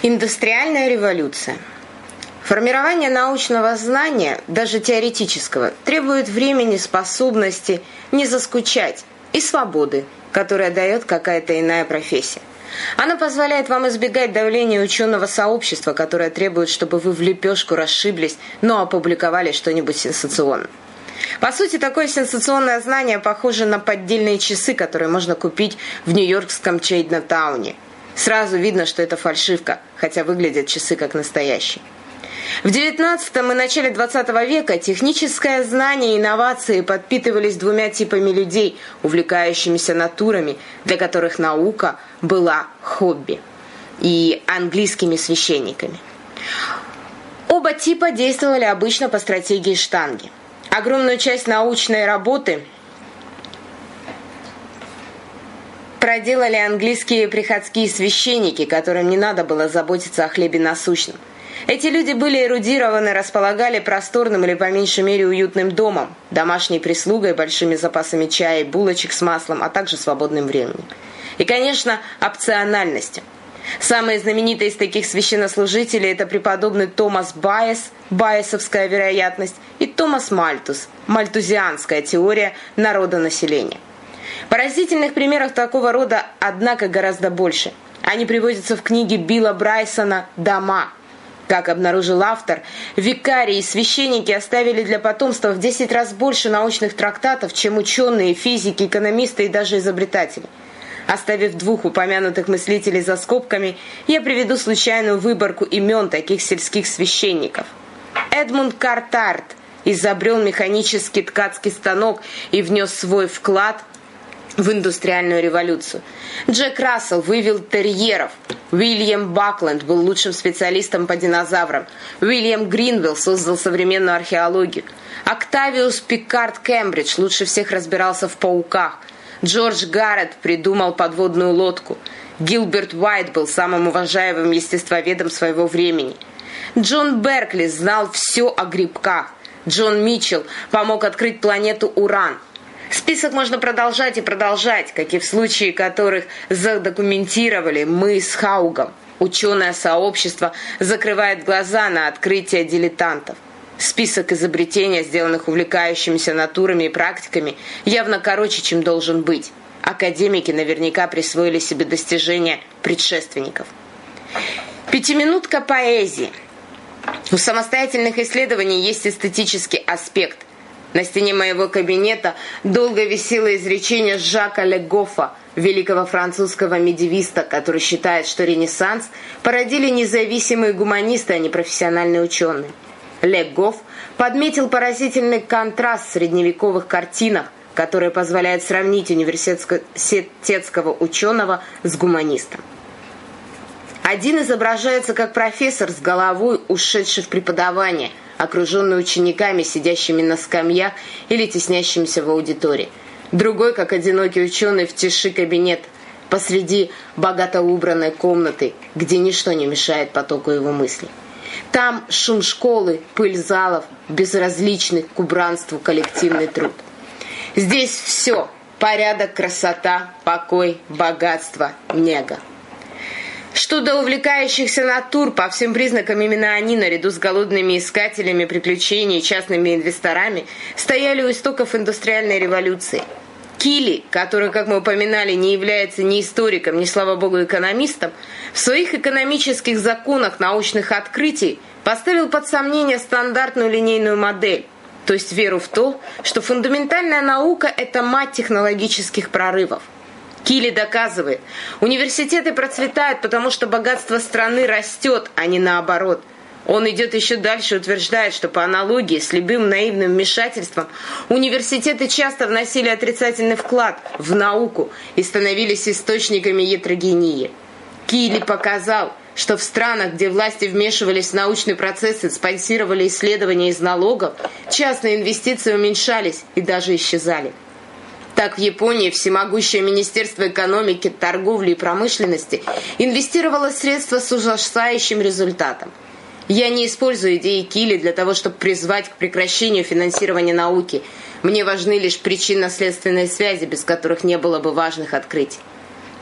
Индустриальная революция. Формирование научного знания, даже теоретического, требует времени, способности не заскучать и свободы, которая дает какая-то иная профессия. Она позволяет вам избегать давления ученого сообщества, которое требует, чтобы вы в лепешку расшиблись, но опубликовали что-нибудь сенсационное. По сути, такое сенсационное знание похоже на поддельные часы, которые можно купить в нью-йоркском Чайнатауне. Сразу видно, что это фальшивка, хотя выглядят часы как настоящие. В XIX и начале XX века техническое знание и инновации подпитывались двумя типами людей, увлекающимися натурами, для которых наука была хобби, и английскими священниками. Оба типа действовали обычно по стратегии штанги. Огромную часть научной работы проделали английские приходские священники, которым не надо было заботиться о хлебе насущном. Эти люди были эрудированы, располагали просторным или по меньшей мере уютным домом, домашней прислугой, большими запасами чая и булочек с маслом, а также свободным временем. И, конечно, опциональностью. Самые знаменитые из таких священнослужителей – это преподобный Томас Байес, байесовская вероятность, и Томас Мальтус, мальтузианская теория народонаселения. Поразительных примеров такого рода, однако, гораздо больше. Они приводятся в книге Билла Брайсона «Дома». Как обнаружил автор, викарии и священники оставили для потомства в 10 раз больше научных трактатов, чем ученые, физики, экономисты и даже изобретатели. Оставив двух упомянутых мыслителей за скобками, я приведу случайную выборку имен таких сельских священников. Эдмунд Картарт изобрел механический ткацкий станок и внес свой вклад в индустриальную революцию. Джек Рассел вывел терьеров. Уильям Бакленд был лучшим специалистом по динозаврам. Уильям Гринвилл создал современную археологию. Октавиус Пикард Кембридж лучше всех разбирался в пауках. Джордж Гарретт придумал подводную лодку. Гилберт Уайт был самым уважаемым естествоведом своего времени. Джон Беркли знал все о грибках. Джон Митчелл помог открыть планету Уран. Список можно продолжать и продолжать, как и в случае которых задокументировали мы с Хаугом. Ученое сообщество закрывает глаза на открытия дилетантов. Список изобретений, сделанных увлекающимися натурами и практиками, явно короче, чем должен быть. Академики наверняка присвоили себе достижения предшественников. Пятиминутка поэзии. У самостоятельных исследований есть эстетический аспект. На стене моего кабинета долго висело изречение Жака Ле Гоффа, великого французского медиевиста, который считает, что Ренессанс породили независимые гуманисты, а не профессиональные ученые. Ле Гофф подметил поразительный контраст в средневековых картинах, которые позволяют сравнить университетского ученого с гуманистом. Один изображается как профессор с головой, ушедший в преподавание, окруженный учениками, сидящими на скамьях или теснящимися в аудитории. Другой, как одинокий ученый в тиши кабинета, посреди богато убранной комнаты, где ничто не мешает потоку его мыслей. Там шум школы, пыль залов, безразличный к убранству коллективный труд. Здесь все – порядок, красота, покой, богатство, нега. Что до увлекающихся натур, по всем признакам именно они, наряду с голодными искателями приключений и частными инвесторами, стояли у истоков индустриальной революции. Килли, который, как мы упоминали, не является ни историком, ни, слава богу, экономистом, в своих экономических законах научных открытий поставил под сомнение стандартную линейную модель, то есть веру в то, что фундаментальная наука – это мать технологических прорывов. Килли доказывает, университеты процветают, потому что богатство страны растет, а не наоборот. Он идет еще дальше и утверждает, что по аналогии с любым наивным вмешательством университеты часто вносили отрицательный вклад в науку и становились источниками ятрогении. Килли показал, что в странах, где власти вмешивались в научный процесс и спонсировали исследования из налогов, частные инвестиции уменьшались и даже исчезали. Так в Японии всемогущее Министерство экономики, торговли и промышленности инвестировало средства с ужасающим результатом. Я не использую идеи Килли для того, чтобы призвать к прекращению финансирования науки. Мне важны лишь причинно-следственные связи, без которых не было бы важных открытий.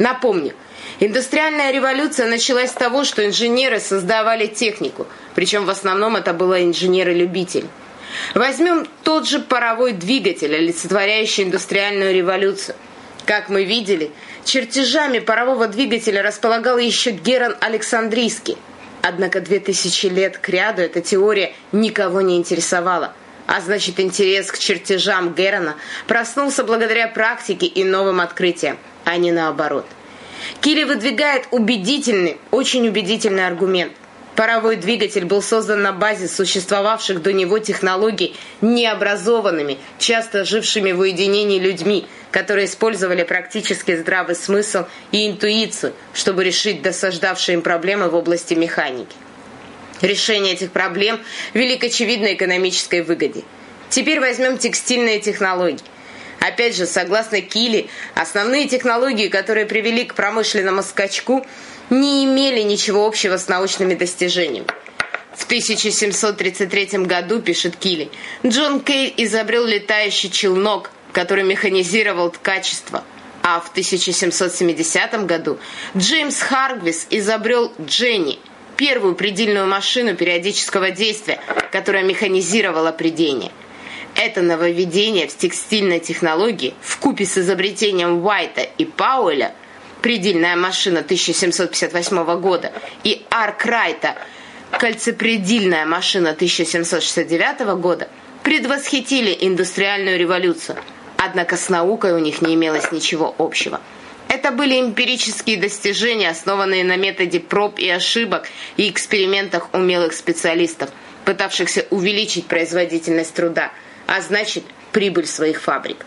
Напомню, индустриальная революция началась с того, что инженеры создавали технику, причем в основном это были инженеры-любители. Возьмем тот же паровой двигатель, олицетворяющий индустриальную революцию. Как мы видели, чертежами парового двигателя располагал еще Герон Александрийский. Однако 2000 лет кряду эта теория никого не интересовала. А значит, интерес к чертежам Герона проснулся благодаря практике и новым открытиям, а не наоборот. Килли выдвигает убедительный, очень убедительный аргумент. Паровой двигатель был создан на базе существовавших до него технологий необразованными, часто жившими в уединении людьми, которые использовали практически здравый смысл и интуицию, чтобы решить досаждавшие им проблемы в области механики. Решение этих проблем вели к очевидной экономической выгоде. Теперь возьмем текстильные технологии. Опять же, согласно Килли, основные технологии, которые привели к промышленному скачку, не имели ничего общего с научными достижениями. В 1733 году, пишет Килли, Джон Кей изобрел летающий челнок, который механизировал ткачество. А в 1770 году Джеймс Харгвис изобрел Дженни, первую предельную машину периодического действия, которая механизировала прядение. Это нововведение в текстильной технологии вкупе с изобретением Уайта и Пауэлля, предельная машина 1758 года, и Аркрайта, кольцепредельная машина 1769 года, предвосхитили индустриальную революцию. Однако с наукой у них не имелось ничего общего. Это были эмпирические достижения, основанные на методе проб и ошибок и экспериментах умелых специалистов, пытавшихся увеличить производительность труда, а значит, прибыль своих фабрик.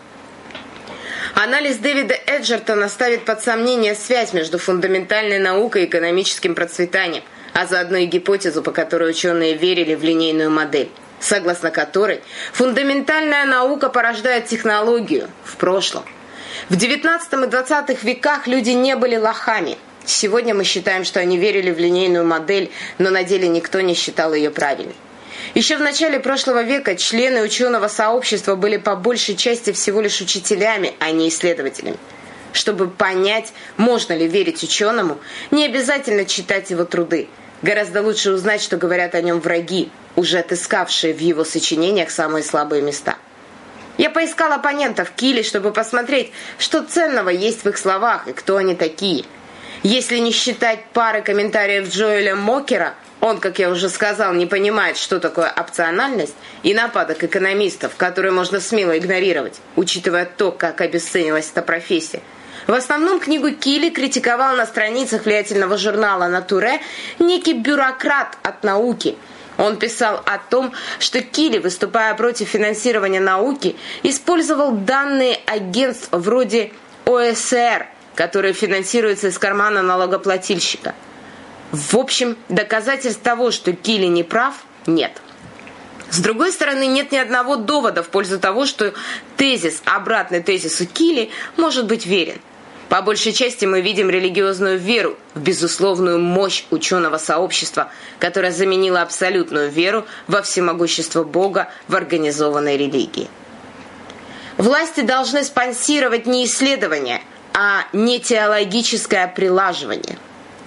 Анализ Дэвида Эджертона ставит под сомнение связь между фундаментальной наукой и экономическим процветанием, а заодно и гипотезу, по которой ученые верили в линейную модель, согласно которой фундаментальная наука порождает технологию в прошлом. В XIX и XX веках люди не были лохами. Сегодня мы считаем, что они верили в линейную модель, но на деле никто не считал ее правильной. Еще в начале прошлого века члены ученого сообщества были по большей части всего лишь учителями, а не исследователями. Чтобы понять, можно ли верить ученому, не обязательно читать его труды. Гораздо лучше узнать, что говорят о нем враги, уже отыскавшие в его сочинениях самые слабые места. Я поискал оппонентов Килли, чтобы посмотреть, что ценного есть в их словах и кто они такие. Если не считать пары комментариев Джоэля Мокера, он, как я уже сказал, не понимает, что такое опциональность, и нападок экономистов, которые можно смело игнорировать, учитывая то, как обесценилась эта профессия. В основном книгу Килли критиковал на страницах влиятельного журнала «Натуре» некий бюрократ от науки. Он писал о том, что Килли, выступая против финансирования науки, использовал данные агентств вроде ОСР, которые финансируются из кармана налогоплательщика. В общем, доказательств того, что Килли не прав, нет. С другой стороны, нет ни одного довода в пользу того, что тезис, обратный тезису Килли, может быть верен. По большей части мы видим религиозную веру в безусловную мощь ученого сообщества, которая заменила абсолютную веру во всемогущество Бога в организованной религии. Власти должны спонсировать не исследования, а не теологическое прилаживание.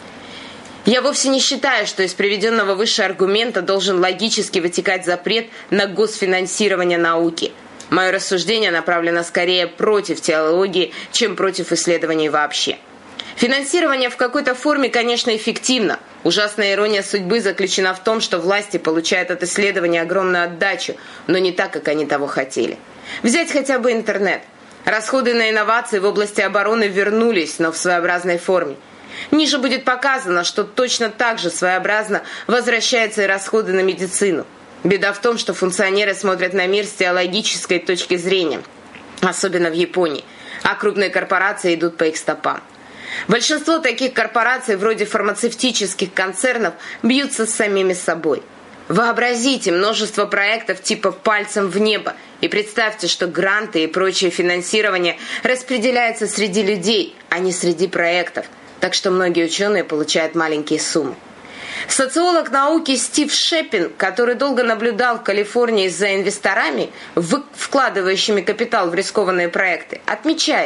Я вовсе не считаю, что из приведенного выше аргумента должен логически вытекать запрет на госфинансирование науки. Мое рассуждение направлено скорее против теологии, чем против исследований вообще. Финансирование в какой-то форме, конечно, эффективно. Ужасная ирония судьбы заключена в том, что власти получают от исследования огромную отдачу, но не так, как они того хотели. Взять хотя бы интернет. Расходы на инновации в области обороны вернулись, но в своеобразной форме. Ниже будет показано, что точно так же своеобразно возвращаются и расходы на медицину. Беда в том, что функционеры смотрят на мир с теологической точки зрения, особенно в Японии, а крупные корпорации идут по их стопам. Большинство таких корпораций, вроде фармацевтических концернов, бьются с самими собой. Вообразите множество проектов типа «пальцем в небо» и представьте, что гранты и прочее финансирование распределяются среди людей, а не среди проектов. Так что многие ученые получают маленькие суммы. Социолог науки Стив Шепин, который долго наблюдал в Калифорнии за инвесторами, вкладывающими капитал в рискованные проекты, отмечает,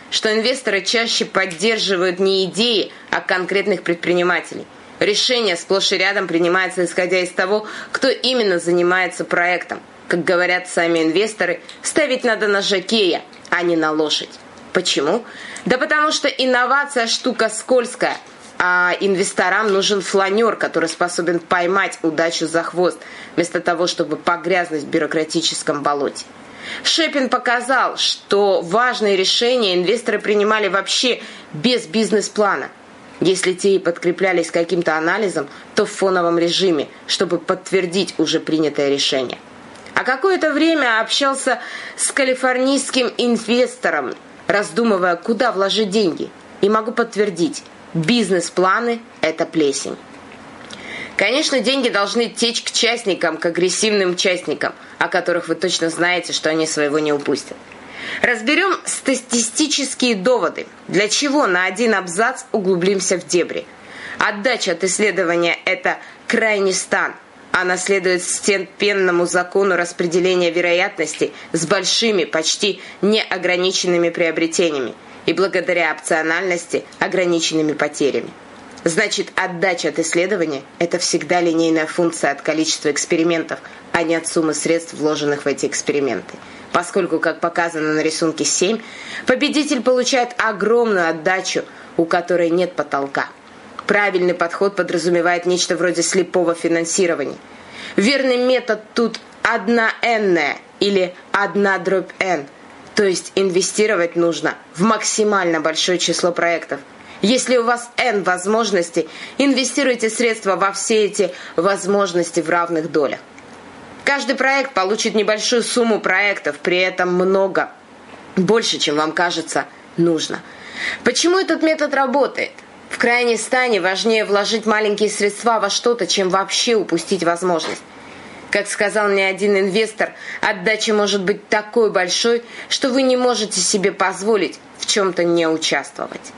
что инвесторы чаще поддерживают не идеи, а конкретных предпринимателей. Решение сплошь и рядом принимается исходя из того, кто именно занимается проектом. Как говорят сами инвесторы, ставить надо на жокея, а не на лошадь. Почему? Да потому что инновация штука скользкая, а инвесторам нужен фланер, который способен поймать удачу за хвост, вместо того, чтобы погрязнуть в бюрократическом болоте. Шепин показал, что важные решения инвесторы принимали вообще без бизнес-плана. Если те и подкреплялись каким-то анализом, то в фоновом режиме, чтобы подтвердить уже принятое решение. А какое-то время общался с калифорнийским инвестором, раздумывая, куда вложить деньги. И могу подтвердить, бизнес-планы – это плесень. Конечно, деньги должны течь к частникам, к агрессивным частникам, о которых вы точно знаете, что они своего не упустят. Разберем статистические доводы, для чего на один абзац углубимся в дебри. Отдача от исследования – это крайний стан. Она следует степенному закону распределения вероятностей с большими, почти неограниченными приобретениями и благодаря опциональности ограниченными потерями. Значит, отдача от исследования – это всегда линейная функция от количества экспериментов, а не от суммы средств, вложенных в эти эксперименты. Поскольку, как показано на рисунке 7, победитель получает огромную отдачу, у которой нет потолка. Правильный подход подразумевает нечто вроде слепого финансирования. Верный метод тут 1n или 1/n, то есть инвестировать нужно в максимально большое число проектов. Если у вас n возможностей, инвестируйте средства во все эти возможности в равных долях. Каждый проект получит небольшую сумму проектов, при этом много, больше, чем вам кажется, нужно. Почему этот метод работает? В крайней стане важнее вложить маленькие средства во что-то, чем вообще упустить возможность. Как сказал мне один инвестор, отдача может быть такой большой, что вы не можете себе позволить в чем-то не участвовать.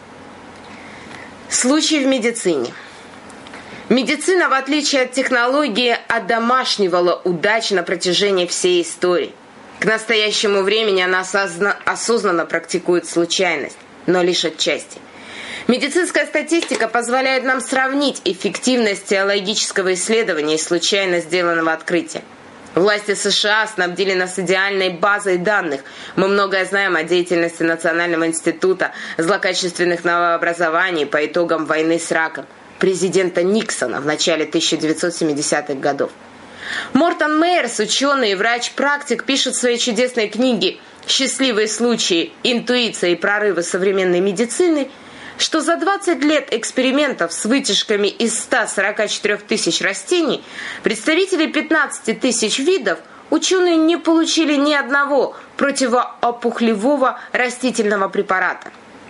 Случай в медицине. Медицина, в отличие от технологии, одомашнивала удачу на протяжении всей истории. К настоящему времени она осознанно практикует случайность, но лишь отчасти. Медицинская статистика позволяет нам сравнить эффективность теологического исследования и случайно сделанного открытия. Власти США снабдили нас идеальной базой данных. Мы многое знаем о деятельности Национального института злокачественных новообразований по итогам войны с раком президента Никсона в начале 1970-х годов. Мортон Мейерс, ученый и врач-практик, пишет в своей чудесной книге «Счастливые случаи, интуиция и прорывы современной медицины», что за 20 лет экспериментов с вытяжками из 144 тысяч растений, представители 15 тысяч видов, ученые не получили ни одного противоопухолевого растительного препарата.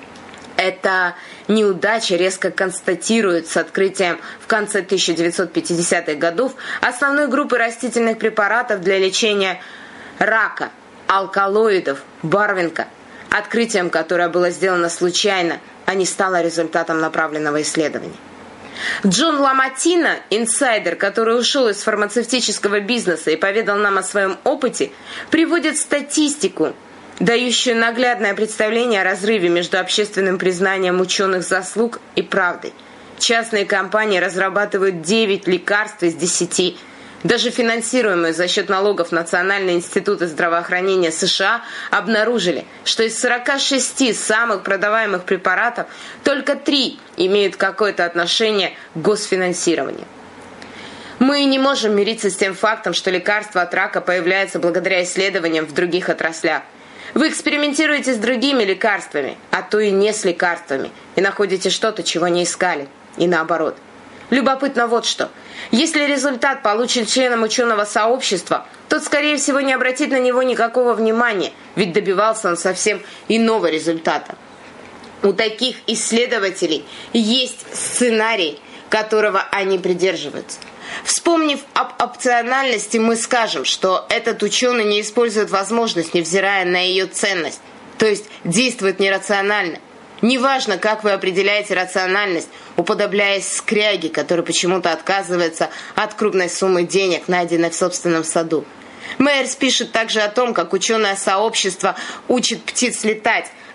Эта неудача резко констатирует с открытием в конце 1950-х годов основной группы растительных препаратов для лечения рака, алкалоидов, Барвинка, открытием, которое было сделано случайно, а не стало результатом направленного исследования. Джон Ламатина, инсайдер, который ушел из фармацевтического бизнеса и поведал нам о своем опыте, приводит статистику, дающую наглядное представление о разрыве между общественным признанием ученых заслуг и правдой. Частные компании разрабатывают 9 лекарств из 10. Даже финансируемые за счет налогов Национальные институты здравоохранения США обнаружили, что из 46 самых продаваемых препаратов только 3 имеют какое-то отношение к госфинансированию. Мы не можем мириться с тем фактом, что лекарства от рака появляются благодаря исследованиям в других отраслях. Вы экспериментируете с другими лекарствами, а то и не с лекарствами, и находите что-то, чего не искали, и наоборот. Любопытно вот что. Если результат получен членом ученого сообщества, тот, скорее всего, не обратит на него никакого внимания, ведь добивался он совсем иного результата. У таких исследователей есть сценарий, которого они придерживаются. Вспомнив об опциональности, мы скажем, что этот ученый не использует возможность, невзирая на ее ценность, то есть действует нерационально. Неважно, как вы определяете рациональность, уподобляясь скряге, который почему-то отказывается от крупной суммы денег, найденной в собственном саду. Мейерс пишет также о том, как ученое сообщество учит птиц летать,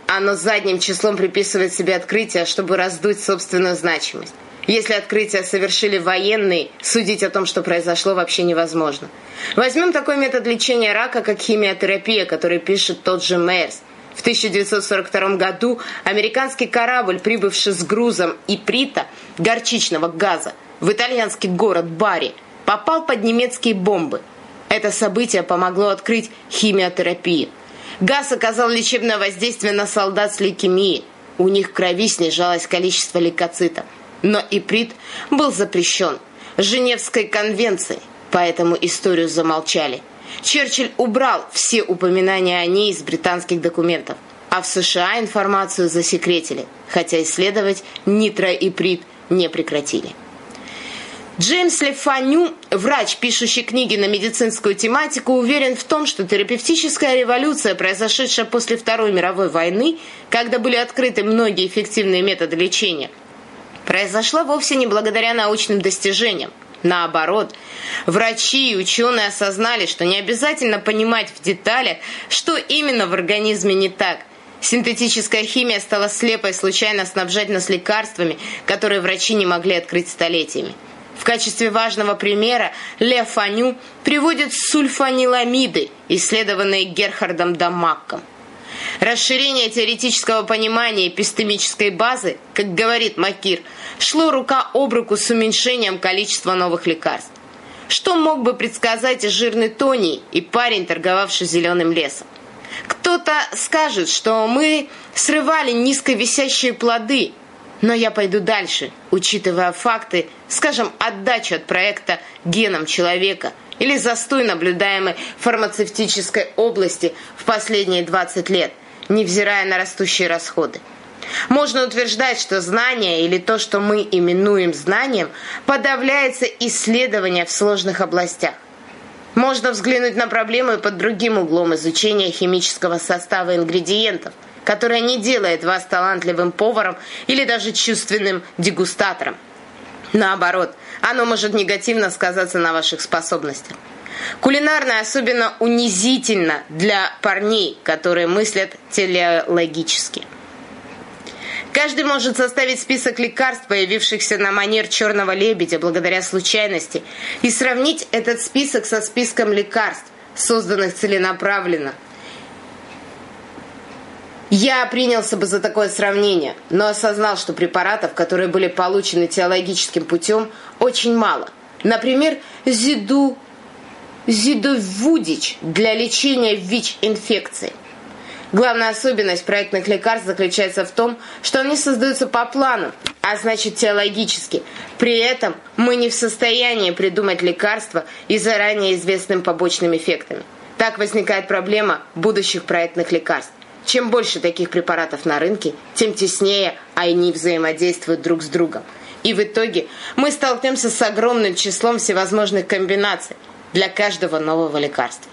Оно задним числом приписывает себе открытие, чтобы раздуть собственную значимость. Если открытия совершили военные, судить о том, что произошло, вообще невозможно. Возьмем такой метод лечения рака, как химиотерапия, который пишет тот же Мейерс. В 1942 году американский корабль, прибывший с грузом иприта, горчичного газа, в итальянский город Бари, попал под немецкие бомбы. Это событие помогло открыть химиотерапию. Газ оказал лечебное воздействие на солдат с лейкемией. У них в крови снижалось количество лейкоцитов. Но иприт был запрещен Женевской конвенцией, поэтому историю замолчали. Черчилль убрал все упоминания о ней из британских документов, а в США информацию засекретили, хотя исследовать нитроиприт не прекратили. Джеймс Лефаню, врач, пишущий книги на медицинскую тематику, уверен в том, что терапевтическая революция, произошедшая после Второй мировой войны, когда были открыты многие эффективные методы лечения, произошла вовсе не благодаря научным достижениям. Наоборот, врачи и ученые осознали, что не обязательно понимать в деталях, что именно в организме не так. Синтетическая химия стала слепо и случайно снабжать нас лекарствами, которые врачи не могли открыть столетиями. В качестве важного примера Лефаню приводит сульфаниламиды, исследованные Герхардом Даммаком. Расширение теоретического понимания эпистемической базы, как говорит Макир, шло рука об руку с уменьшением количества новых лекарств. Что мог бы предсказать и жирный Тони, и парень, торговавший зеленым лесом? Кто-то скажет, что мы срывали низковисящие плоды, но я пойду дальше, учитывая факты, скажем, отдачу от проекта геном человека или застой, наблюдаемый в фармацевтической области в последние 20 лет, невзирая на растущие расходы. Можно утверждать, что знание, или то, что мы именуем знанием, подавляется исследования в сложных областях. Можно взглянуть на проблему и под другим углом изучения химического состава ингредиентов, которое не делает вас талантливым поваром или даже чувственным дегустатором. Наоборот, оно может негативно сказаться на ваших способностях. Кулинарное особенно унизительно для парней, которые мыслят телеологически. Каждый может составить список лекарств, появившихся на манер черного лебедя благодаря случайности, и сравнить этот список со списком лекарств, созданных целенаправленно. Я принялся бы за такое сравнение, но осознал, что препаратов, которые были получены теологическим путем, очень мало. Например, зидовудич для лечения ВИЧ-инфекции. Главная особенность проектных лекарств заключается в том, что они создаются по плану, а значит теологически. При этом мы не в состоянии придумать лекарства и заранее известным побочным эффектами. Так возникает проблема будущих проектных лекарств. Чем больше таких препаратов на рынке, тем теснее они взаимодействуют друг с другом. И в итоге мы столкнемся с огромным числом всевозможных комбинаций для каждого нового лекарства.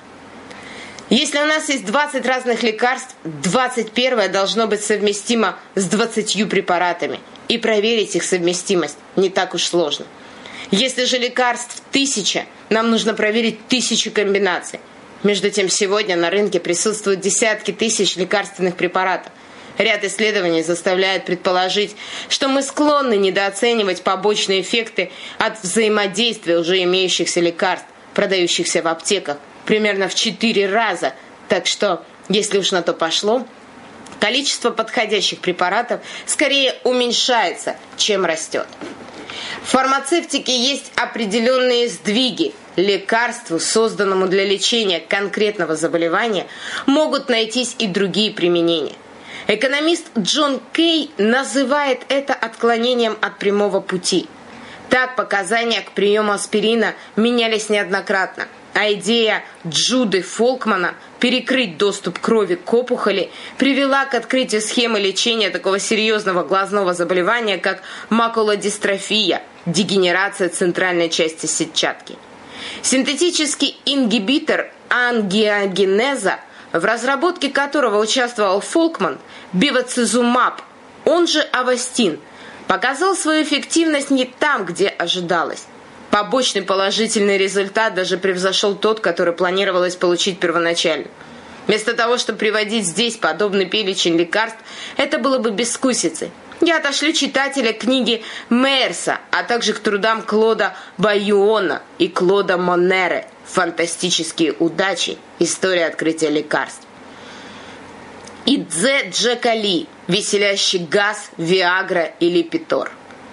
Если у нас есть 20 разных лекарств, 21 должно быть совместимо с 20 препаратами. И проверить их совместимость не так уж сложно. Если же лекарств 1000, нам нужно проверить 1000 комбинаций. Между тем, сегодня на рынке присутствуют десятки тысяч лекарственных препаратов. Ряд исследований заставляет предположить, что мы склонны недооценивать побочные эффекты от взаимодействия уже имеющихся лекарств, продающихся в аптеках, примерно в 4 раза. Так что, если уж на то пошло, количество подходящих препаратов скорее уменьшается, чем растет. В фармацевтике есть определенные сдвиги. Лекарству, созданному для лечения конкретного заболевания, могут найтись и другие применения. Экономист Джон Кей называет это отклонением от прямого пути. Так, показания к приему аспирина менялись неоднократно, а идея Джуды Фолкмана перекрыть доступ крови к опухоли привела к открытию схемы лечения такого серьезного глазного заболевания, как макулодистрофия, дегенерация центральной части сетчатки. Синтетический ингибитор ангиогенеза, в разработке которого участвовал Фолкман, бевацизумаб, он же Авастин, показал свою эффективность не там, где ожидалось. Побочный положительный результат даже превзошел тот, который планировалось получить первоначально. Вместо того, чтобы приводить здесь подобный перечень лекарств, это было бы бескусицей. Я отошлю читателя к книге Мейерса, а также к трудам Клода Байюона и Клода Моннере «Фантастические удачи. История открытия лекарств». И Дзе Джекали «Веселящий газ, Виагра и Липитор».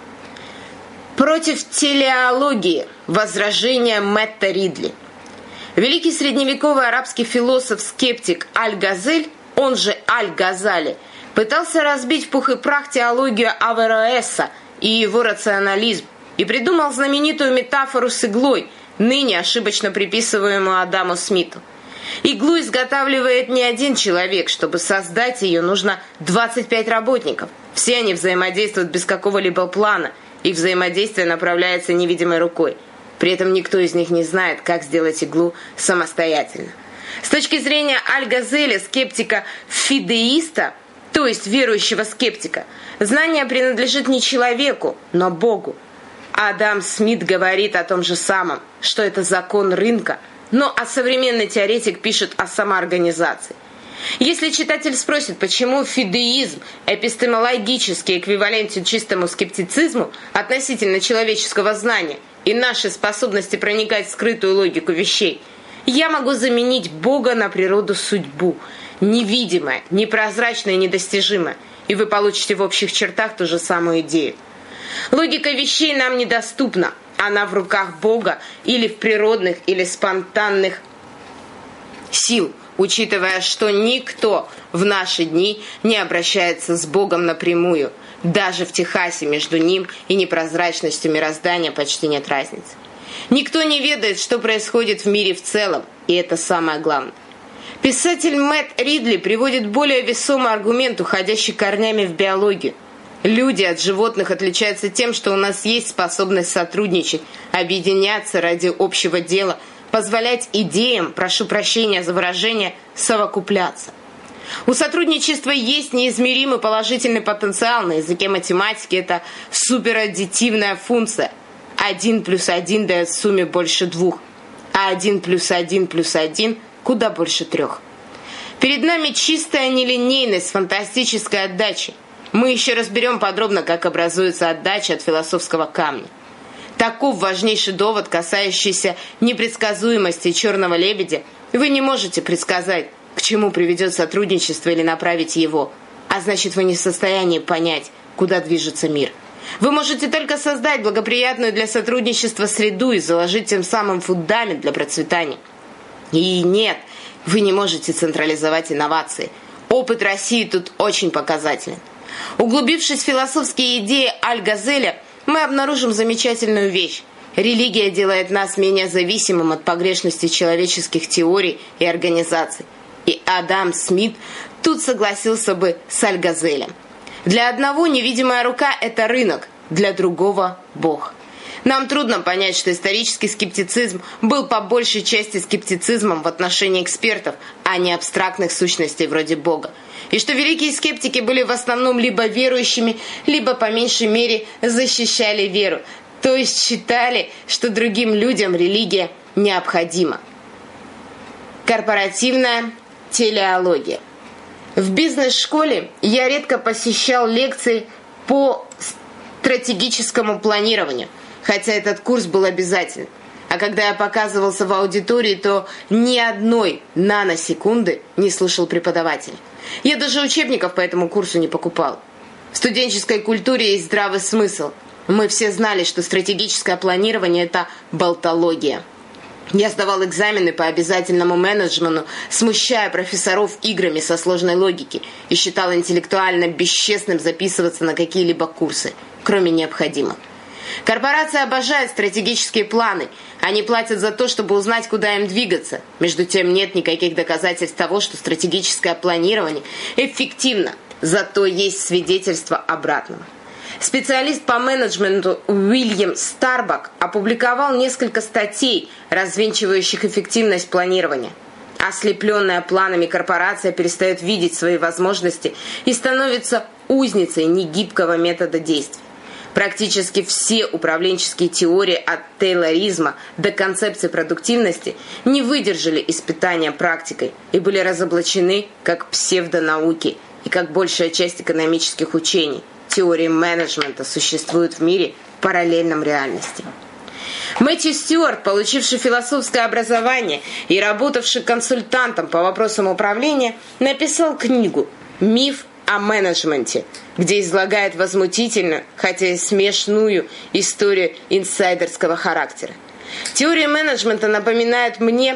Против телеологии. Возражения Мэтта Ридли. Великий средневековый арабский философ-скептик Аль-Газель, он же Аль-Газали, пытался разбить в пух и прах теологию Авероэса и его рационализм и придумал знаменитую метафору с иглой, ныне ошибочно приписываемую Адаму Смиту. Иглу изготавливает не один человек, чтобы создать ее, нужно 25 работников. Все они взаимодействуют без какого-либо плана, их взаимодействие направляется невидимой рукой. При этом никто из них не знает, как сделать иглу самостоятельно. С точки зрения Аль-Газеля, скептика-фидеиста, то есть верующего скептика, знание принадлежит не человеку, но Богу. Адам Смит говорит о том же самом, что это закон рынка, но современный теоретик пишет о самоорганизации. Если читатель спросит, почему фидеизм эпистемологически эквивалентен чистому скептицизму относительно человеческого знания и нашей способности проникать в скрытую логику вещей, я могу заменить Бога на природу судьбу, невидимое, непрозрачное и недостижимое, и вы получите в общих чертах ту же самую идею. Логика вещей нам недоступна, она в руках Бога или в природных, или спонтанных сил, учитывая, что никто в наши дни не обращается с Богом напрямую. Даже в Техасе между ним и непрозрачностью мироздания почти нет разницы. Никто не ведает, что происходит в мире в целом, и это самое главное. Писатель Мэтт Ридли приводит более весомый аргумент, уходящий корнями в биологию. Люди от животных отличаются тем, что у нас есть способность сотрудничать, объединяться ради общего дела, позволять идеям, прошу прощения за выражение, совокупляться. У сотрудничества есть неизмеримый положительный потенциал. На языке математики это супераддитивная функция. 1 плюс 1 дает в сумме больше 2, а 1 плюс 1 плюс 1 куда больше 3. Перед нами чистая нелинейность фантастической отдачи. Мы еще разберем подробно, как образуется отдача от философского камня. Таков важнейший довод, касающийся непредсказуемости черного лебедя. Вы не можете предсказать, к чему приведет сотрудничество или направить его, а значит, вы не в состоянии понять, куда движется мир. Вы можете только создать благоприятную для сотрудничества среду и заложить тем самым фундамент для процветания. И нет, вы не можете централизовать инновации. Опыт России тут очень показателен. Углубившись в философские идеи Аль-Газеля, мы обнаружим замечательную вещь. Религия делает нас менее зависимым от погрешности человеческих теорий и организаций. И Адам Смит тут согласился бы с Аль-Газелем. Для одного невидимая рука – это рынок, для другого – Бог. Нам трудно понять, что исторический скептицизм был по большей части скептицизмом в отношении экспертов, а не абстрактных сущностей вроде Бога. И что великие скептики были в основном либо верующими, либо по меньшей мере защищали веру, то есть считали, что другим людям религия необходима. Корпоративная телеология. В бизнес-школе я редко посещал лекции по стратегическому планированию, хотя этот курс был обязательным. А когда я показывался в аудитории, то ни одной наносекунды не слушал преподавателя. Я даже учебников по этому курсу не покупал. В студенческой культуре есть здравый смысл. Мы все знали, что стратегическое планирование – это болтология. Я сдавал экзамены по обязательному менеджменту, смущая профессоров играми со сложной логики, и считал интеллектуально бесчестным записываться на какие-либо курсы, кроме необходимых. Корпорации обожают стратегические планы. Они платят за то, чтобы узнать, куда им двигаться. Между тем, нет никаких доказательств того, что стратегическое планирование эффективно. Зато есть свидетельства обратного. Специалист по менеджменту Уильям Старбак опубликовал несколько статей, развенчивающих эффективность планирования. Ослепленная планами корпорация перестает видеть свои возможности и становится узницей негибкого метода действий. Практически все управленческие теории от тейлоризма до концепции продуктивности не выдержали испытания практикой и были разоблачены как псевдонауки и как большая часть экономических учений. Теории менеджмента существуют в мире в параллельном реальности. Мэтью Стюарт, получивший философское образование и работавший консультантом по вопросам управления, написал книгу «Миф о менеджменте», где излагает возмутительную, хотя и смешную историю инсайдерского характера. Теория менеджмента напоминает мне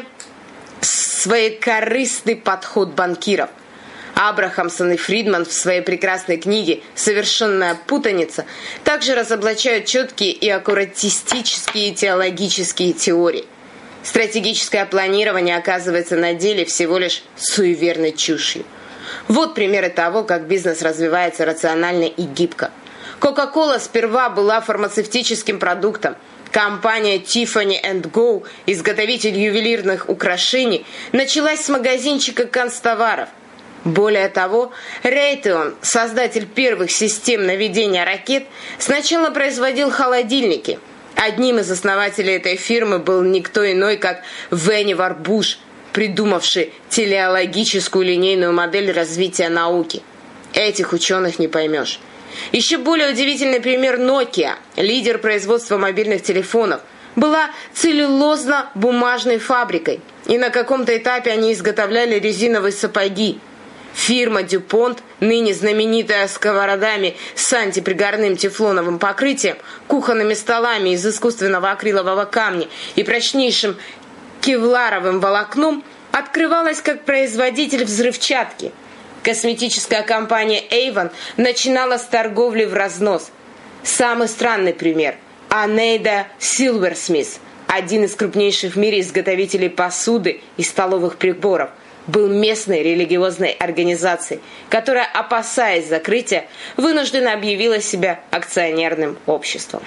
своекорыстный подход банкиров. Абрахамсон и Фридман в своей прекрасной книге «Совершенная путаница» также разоблачают четкие и аккуратистические теологические теории. Стратегическое планирование оказывается на деле всего лишь суеверной чушью. Вот примеры того, как бизнес развивается рационально и гибко. Coca-Cola сперва была фармацевтическим продуктом. Компания Tiffany & Co., изготовитель ювелирных украшений, началась с магазинчика канцтоваров. Более того, Raytheon, создатель первых систем наведения ракет, сначала производил холодильники. Одним из основателей этой фирмы был никто иной, как Веневар Буш, придумавший телеологическую линейную модель развития науки. Этих ученых не поймешь. Еще более удивительный пример Nokia, лидер производства мобильных телефонов, была целлюлозно-бумажной фабрикой, и на каком-то этапе они изготовляли резиновые сапоги. Фирма DuPont, ныне знаменитая сковородами с антипригарным тефлоновым покрытием, кухонными столами из искусственного акрилового камня и прочнейшим кевларовым волокном, открывалась как производитель взрывчатки. Косметическая компания Avon начинала с торговли в разнос. Самый странный пример – Oneida Silversmith, один из крупнейших в мире изготовителей посуды и столовых приборов, был местной религиозной организацией, которая, опасаясь закрытия, вынуждена объявила себя акционерным обществом.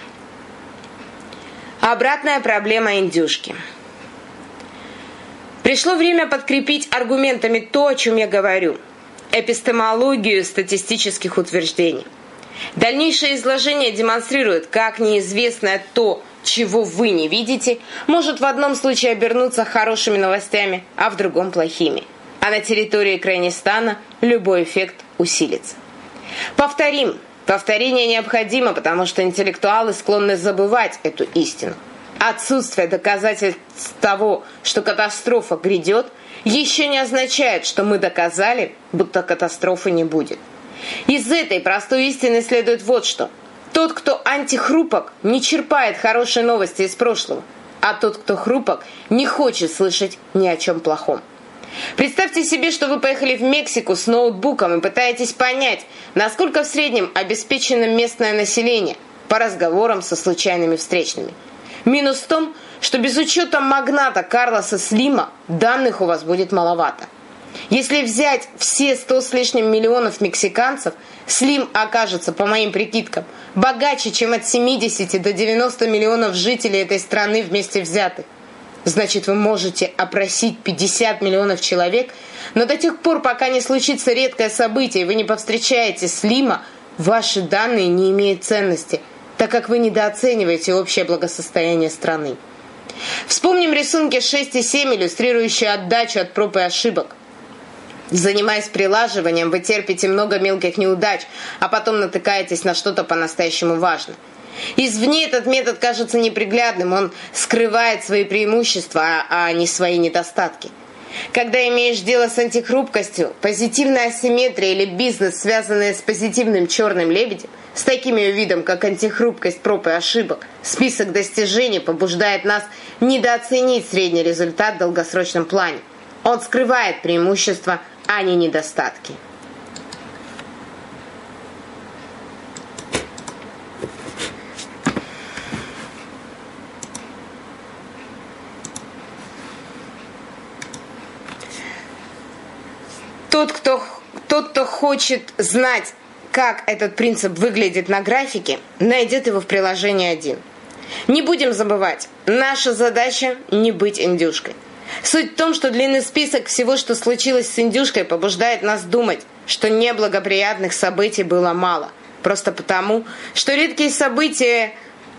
Обратная проблема индюшки. Пришло время подкрепить аргументами то, о чем я говорю – эпистемологию статистических утверждений. Дальнейшее изложение демонстрирует, как неизвестное то, чего вы не видите, может в одном случае обернуться хорошими новостями, а в другом плохими. А на территории Крайнистана любой эффект усилится. Повторим. Повторение необходимо, потому что интеллектуалы склонны забывать эту истину. Отсутствие доказательств того, что катастрофа грядет, еще не означает, что мы доказали, будто катастрофы не будет. Из этой простой истины следует вот что. Тот, кто антихрупок, не черпает хорошие новости из прошлого, а тот, кто хрупок, не хочет слышать ни о чем плохом. Представьте себе, что вы поехали в Мексику с ноутбуком и пытаетесь понять, насколько в среднем обеспечено местное население по разговорам со случайными встречными. Минус в том, что без учета магната Карлоса Слима данных у вас будет маловато. Если взять все 100 с лишним миллионов мексиканцев, Слим окажется, по моим прикидкам, богаче, чем от 70 до 90 миллионов жителей этой страны вместе взятых. Значит, вы можете опросить 50 миллионов человек, но до тех пор, пока не случится редкое событие, и вы не повстречаете Слима, ваши данные не имеют ценности, так как вы недооцениваете общее благосостояние страны. Вспомним рисунки 6 и 7, иллюстрирующие отдачу от проб и ошибок. Занимаясь прилаживанием, вы терпите много мелких неудач, а потом натыкаетесь на что-то по-настоящему важное. Извне этот метод кажется неприглядным, он скрывает свои преимущества, а не свои недостатки. Когда имеешь дело с антихрупкостью, позитивная асимметрия или бизнес, связанные с позитивным черным лебедем, с таким ее видом, как антихрупкость, проб и ошибок, список достижений побуждает нас недооценить средний результат в долгосрочном плане. Он скрывает преимущества, а не недостатки. Тот, кто хочет знать, как этот принцип выглядит на графике, найдет его в приложении 1. Не будем забывать, наша задача не быть индюшкой. Суть в том, что длинный список всего, что случилось с индюшкой, побуждает нас думать, что неблагоприятных событий было мало. Просто потому, что редкие события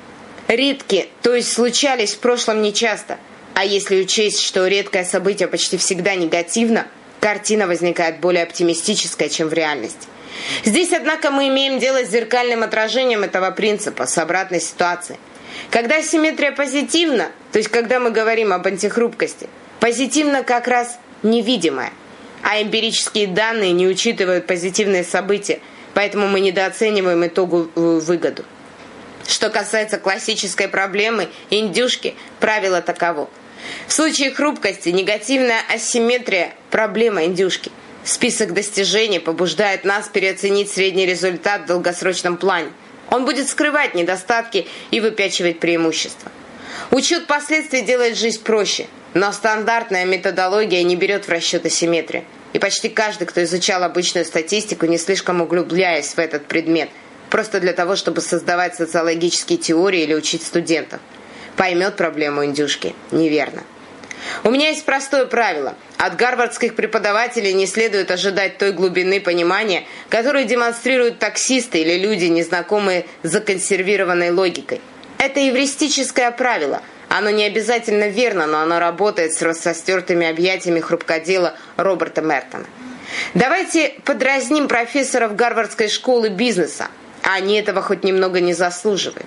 редки, то есть случались в прошлом нечасто. А если учесть, что редкое событие почти всегда негативно, картина возникает более оптимистическая, чем в реальности. Здесь, однако, мы имеем дело с зеркальным отражением этого принципа, с обратной ситуацией. Когда асимметрия позитивна, то есть когда мы говорим об антихрупкости, позитивно как раз невидимое, а эмпирические данные не учитывают позитивные события, поэтому мы недооцениваем итоговую выгоду. Что касается классической проблемы индюшки, правило таково. В случае хрупкости негативная асимметрия – проблема индюшки. Список достижений побуждает нас переоценить средний результат в долгосрочном плане. Он будет скрывать недостатки и выпячивать преимущества. Учет последствий делает жизнь проще, но стандартная методология не берет в расчет асимметрию. И почти каждый, кто изучал обычную статистику, не слишком углубляясь в этот предмет, просто для того, чтобы создавать социологические теории или учить студентов, поймет проблему индюшки неверно. У меня есть простое правило. От гарвардских преподавателей не следует ожидать той глубины понимания, которую демонстрируют таксисты или люди, незнакомые с законсервированной логикой. Это эвристическое правило. Оно не обязательно верно, но оно работает с распростертыми объятиями хрупкодела Роберта Мертона. Давайте подразним профессоров Гарвардской школы бизнеса. Они этого хоть немного не заслуживают.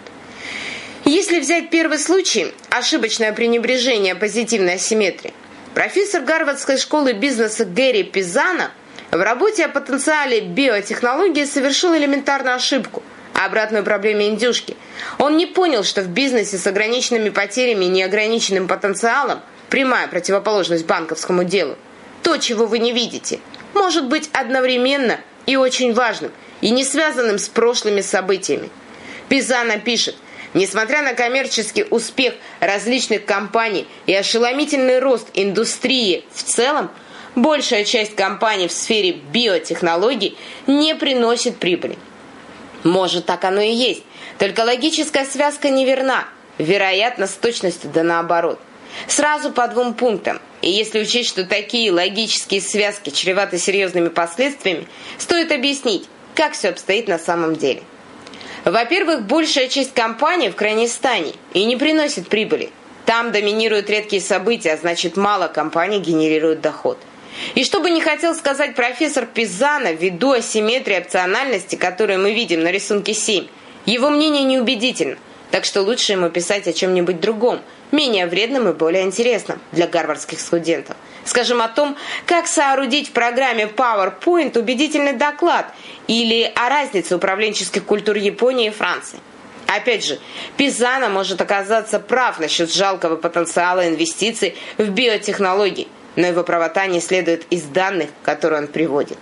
Если взять первый случай – ошибочное пренебрежение позитивной асимметрии, профессор Гарвардской школы бизнеса Гэри Пизано в работе о потенциале биотехнологии совершил элементарную ошибку – обратную проблеме индюшки. Он не понял, что в бизнесе с ограниченными потерями и неограниченным потенциалом – прямая противоположность банковскому делу. То, чего вы не видите, может быть одновременно и очень важным, и не связанным с прошлыми событиями. Пизано пишет: несмотря на коммерческий успех различных компаний и ошеломительный рост индустрии в целом, большая часть компаний в сфере биотехнологий не приносит прибыли. Может, так оно и есть, только логическая связка неверна, вероятно, с точностью да наоборот. Сразу по двум пунктам. И если учесть, что такие логические связки чреваты серьезными последствиями, стоит объяснить, как все обстоит на самом деле. Во-первых, большая часть компаний в крайней стане и не приносит прибыли. Там доминируют редкие события, а значит, мало компаний генерирует доход. И что бы ни хотел сказать профессор Пизано ввиду асимметрии опциональности, которую мы видим на рисунке 7, его мнение неубедительно, так что лучше ему писать о чем-нибудь другом, менее вредном и более интересном для гарвардских студентов. Скажем, о том, как соорудить в программе PowerPoint убедительный доклад или о разнице управленческих культур Японии и Франции. Опять же, Пизано может оказаться прав насчет жалкого потенциала инвестиций в биотехнологии, но его правота не следует из данных, которые он приводит.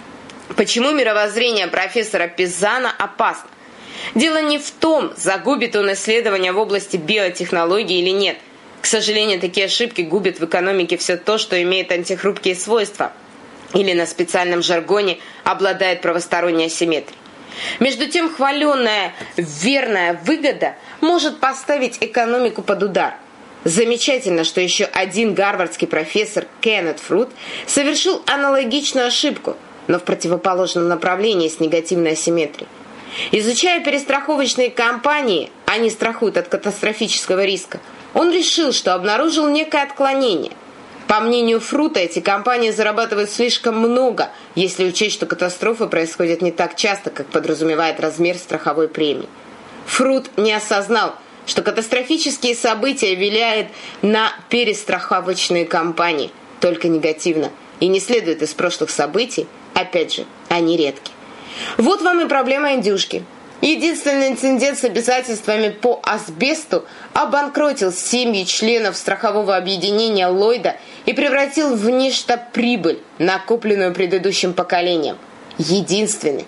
Почему мировоззрение профессора Пизано опасно? Дело не в том, загубит он исследования в области биотехнологий или нет. К сожалению, такие ошибки губят в экономике все то, что имеет антихрупкие свойства, или на специальном жаргоне обладает правосторонней асимметрией. Между тем, хваленная верная выгода может поставить экономику под удар. Замечательно, что еще один гарвардский профессор Кеннет Фрут совершил аналогичную ошибку, но в противоположном направлении с негативной асимметрией. Изучая перестраховочные компании, они страхуют от катастрофического риска, он решил, что обнаружил некое отклонение. По мнению Фрута, эти компании зарабатывают слишком много, если учесть, что катастрофы происходят не так часто, как подразумевает размер страховой премии. Фрут не осознал, что катастрофические события влияют на перестраховочные компании только негативно, и не следует из прошлых событий, опять же, они редки. Вот вам и проблема индюшки. Единственный инцидент с обязательствами по асбесту обанкротил семьи членов страхового объединения Ллойда и превратил в нечто прибыль, накопленную предыдущим поколением. Единственный.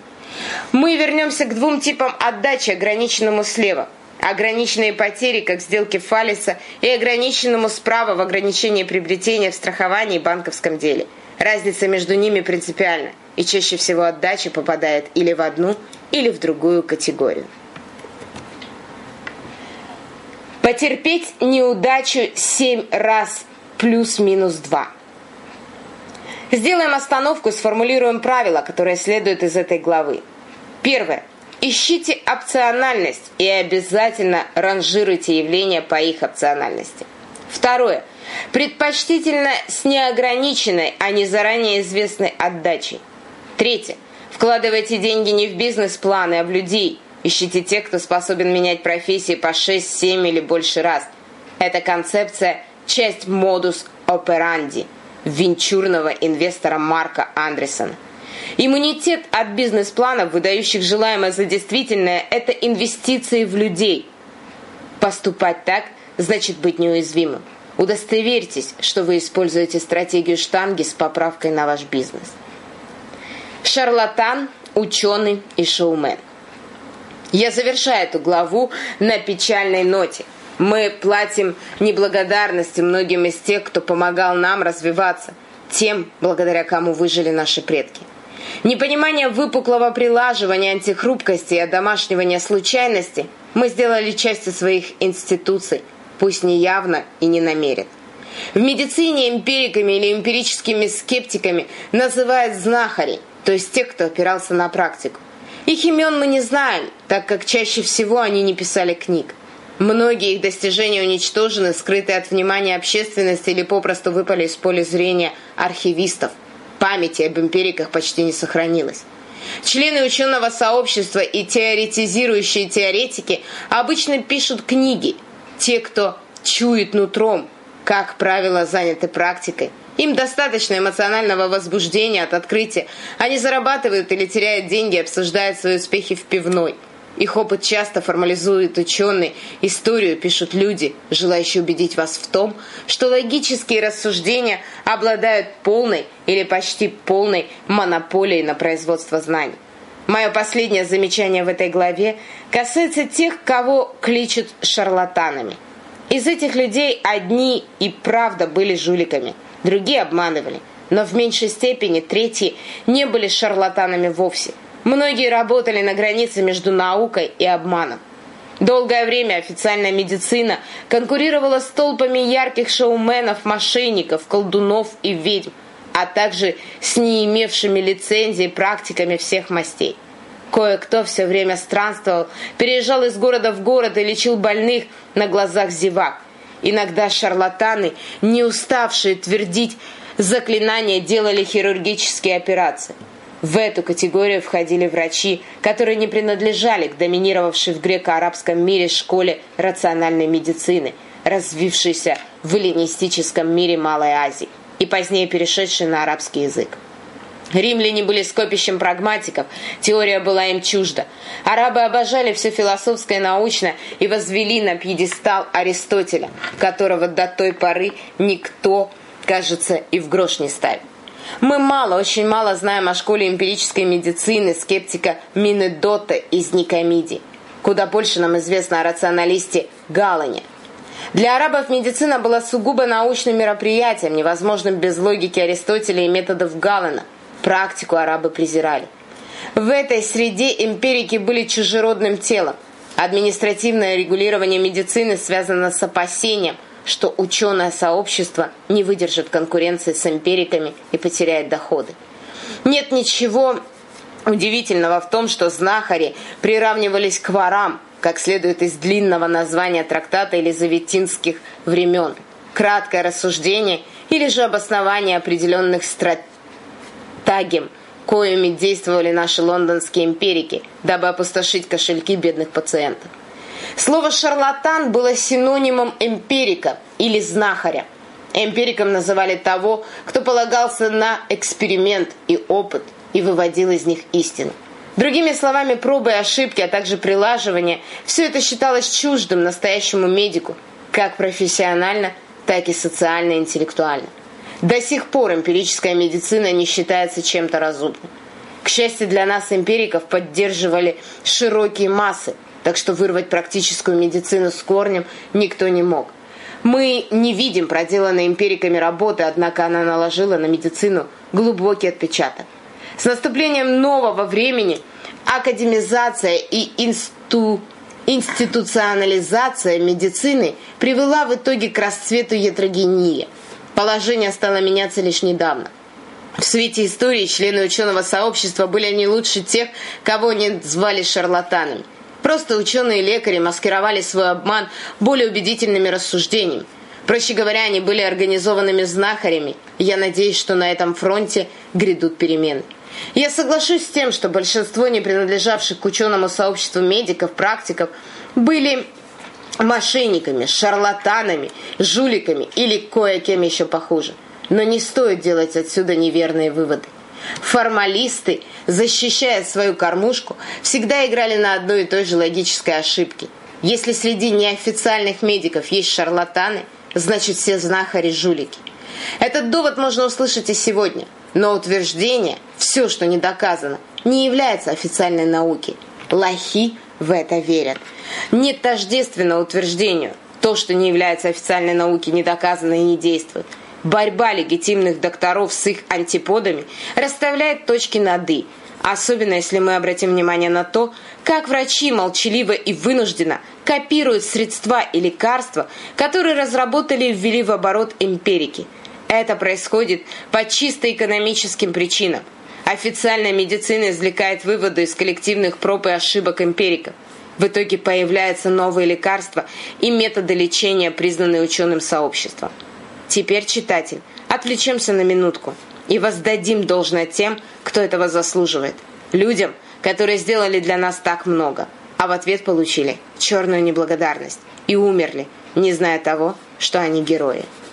Мы вернемся к двум типам отдачи, ограниченному слева. Ограниченные потери, как сделки Фаллиса, и ограниченному справа в ограничении приобретения в страховании и банковском деле. Разница между ними принципиальна, и чаще всего отдача попадает или в одну, или в другую категорию. Потерпеть неудачу 7 раз плюс-минус 2. Сделаем остановку и сформулируем правила, которые следуют из этой главы. Первое. Ищите опциональность и обязательно ранжируйте явления по их опциональности. Второе. Предпочтительно с неограниченной, а не заранее известной отдачей. Третье. Вкладывайте деньги не в бизнес-планы, а в людей. Ищите тех, кто способен менять профессии по 6, 7 или больше раз. Эта концепция – часть модус операнди венчурного инвестора Марка Андресона. Иммунитет от бизнес-планов, выдающих желаемое за действительное, это инвестиции в людей. Поступать так значит быть неуязвимым. Удостоверьтесь, что вы используете стратегию штанги с поправкой на ваш бизнес. Шарлатан, ученый и шоумен. Я завершаю эту главу на печальной ноте. Мы платим неблагодарности многим из тех, кто помогал нам развиваться, тем, благодаря кому выжили наши предки. Непонимание выпуклого прилаживания антихрупкости и одомашнивания случайности мы сделали частью своих институций, пусть не явно и не намеренно. В медицине эмпириками или эмпирическими скептиками называют знахарей, то есть тех, кто опирался на практику. Их имен мы не знаем, так как чаще всего они не писали книг. Многие их достижения уничтожены, скрыты от внимания общественности или попросту выпали из поля зрения архивистов. Памяти об эмпириках почти не сохранилось. Члены ученого сообщества и теоретизирующие теоретики обычно пишут книги. Те, кто чует нутром, как правило, заняты практикой. Им достаточно эмоционального возбуждения от открытия. Они зарабатывают или теряют деньги, обсуждают свои успехи в пивной. Их опыт часто формализуют ученые, историю пишут люди, желающие убедить вас в том, что логические рассуждения обладают полной или почти полной монополией на производство знаний. Мое последнее замечание в этой главе касается тех, кого кличут шарлатанами. Из этих людей одни и правда были жуликами, другие обманывали, но в меньшей степени третьи не были шарлатанами вовсе. Многие работали на границе между наукой и обманом. Долгое время официальная медицина конкурировала с толпами ярких шоуменов, мошенников, колдунов и ведьм, а также с не имевшими лицензии практиками всех мастей. Кое-кто все время странствовал, переезжал из города в город и лечил больных на глазах зевак. Иногда шарлатаны, не уставшие твердить заклинания, делали хирургические операции. В эту категорию входили врачи, которые не принадлежали к доминировавшей в греко-арабском мире школе рациональной медицины, развившейся в эллинистическом мире Малой Азии и позднее перешедшей на арабский язык. Римляне были скопищем прагматиков, теория была им чужда. Арабы обожали все философское и научное и возвели на пьедестал Аристотеля, которого до той поры никто, кажется, и в грош не ставил. Мы очень мало знаем о школе эмпирической медицины скептика Минедота из Никомидии. Куда больше нам известно о рационалисте Галлане. Для арабов медицина была сугубо научным мероприятием, невозможным без логики Аристотеля и методов Галлана. Практику арабы презирали. В этой среде эмпирики были чужеродным телом. Административное регулирование медицины связано с опасением, что ученое сообщество не выдержит конкуренции с эмпириками и потеряет доходы. Нет ничего удивительного в том, что знахари приравнивались к ворам, как следует из длинного названия трактата елизаветинских времен. Краткое рассуждение или же обоснование определенных стратагем, коими действовали наши лондонские эмпирики, дабы опустошить кошельки бедных пациентов. Слово «шарлатан» было синонимом эмпирика или знахаря. Эмпириком называли того, кто полагался на эксперимент и опыт и выводил из них истину. Другими словами, пробы и ошибки, а также прилаживания – все это считалось чуждым настоящему медику, как профессионально, так и социально и интеллектуально. До сих пор эмпирическая медицина не считается чем-то разумным. К счастью для нас, эмпириков поддерживали широкие массы, так что вырвать практическую медицину с корнем никто не мог. Мы не видим проделанной эмпириками работы, однако она наложила на медицину глубокий отпечаток. С наступлением нового времени академизация и институционализация медицины привела в итоге к расцвету ятрогении. Положение стало меняться лишь недавно. В свете истории члены ученого сообщества были не лучше тех, кого они звали шарлатанами. Просто ученые-лекари маскировали свой обман более убедительными рассуждениями. Проще говоря, они были организованными знахарями. Я надеюсь, что на этом фронте грядут перемены. Я соглашусь с тем, что большинство не принадлежавших к ученому сообществу медиков, практиков были мошенниками, шарлатанами, жуликами или кое-кем еще похуже. Но не стоит делать отсюда неверные выводы. Формалисты, защищая свою кормушку, всегда играли на одной и той же логической ошибке. Если среди неофициальных медиков есть шарлатаны, значит все знахари жулики. Этот довод можно услышать и сегодня, но утверждение «все, что не доказано», не является официальной наукой. Лохи в это верят. Не тождественно утверждению «то, что не является официальной наукой, не доказано и не действует». Борьба легитимных докторов с их антиподами расставляет точки над «и», особенно если мы обратим внимание на то, как врачи молчаливо и вынужденно копируют средства и лекарства, которые разработали и ввели в оборот эмпирики. Это происходит по чисто экономическим причинам. Официальная медицина извлекает выводы из коллективных проб и ошибок эмпириков. В итоге появляются новые лекарства и методы лечения, признанные ученым сообществом. Теперь, читатель, отвлечемся на минутку и воздадим должное тем, кто этого заслуживает. Людям, которые сделали для нас так много, а в ответ получили черную неблагодарность и умерли, не зная того, что они герои.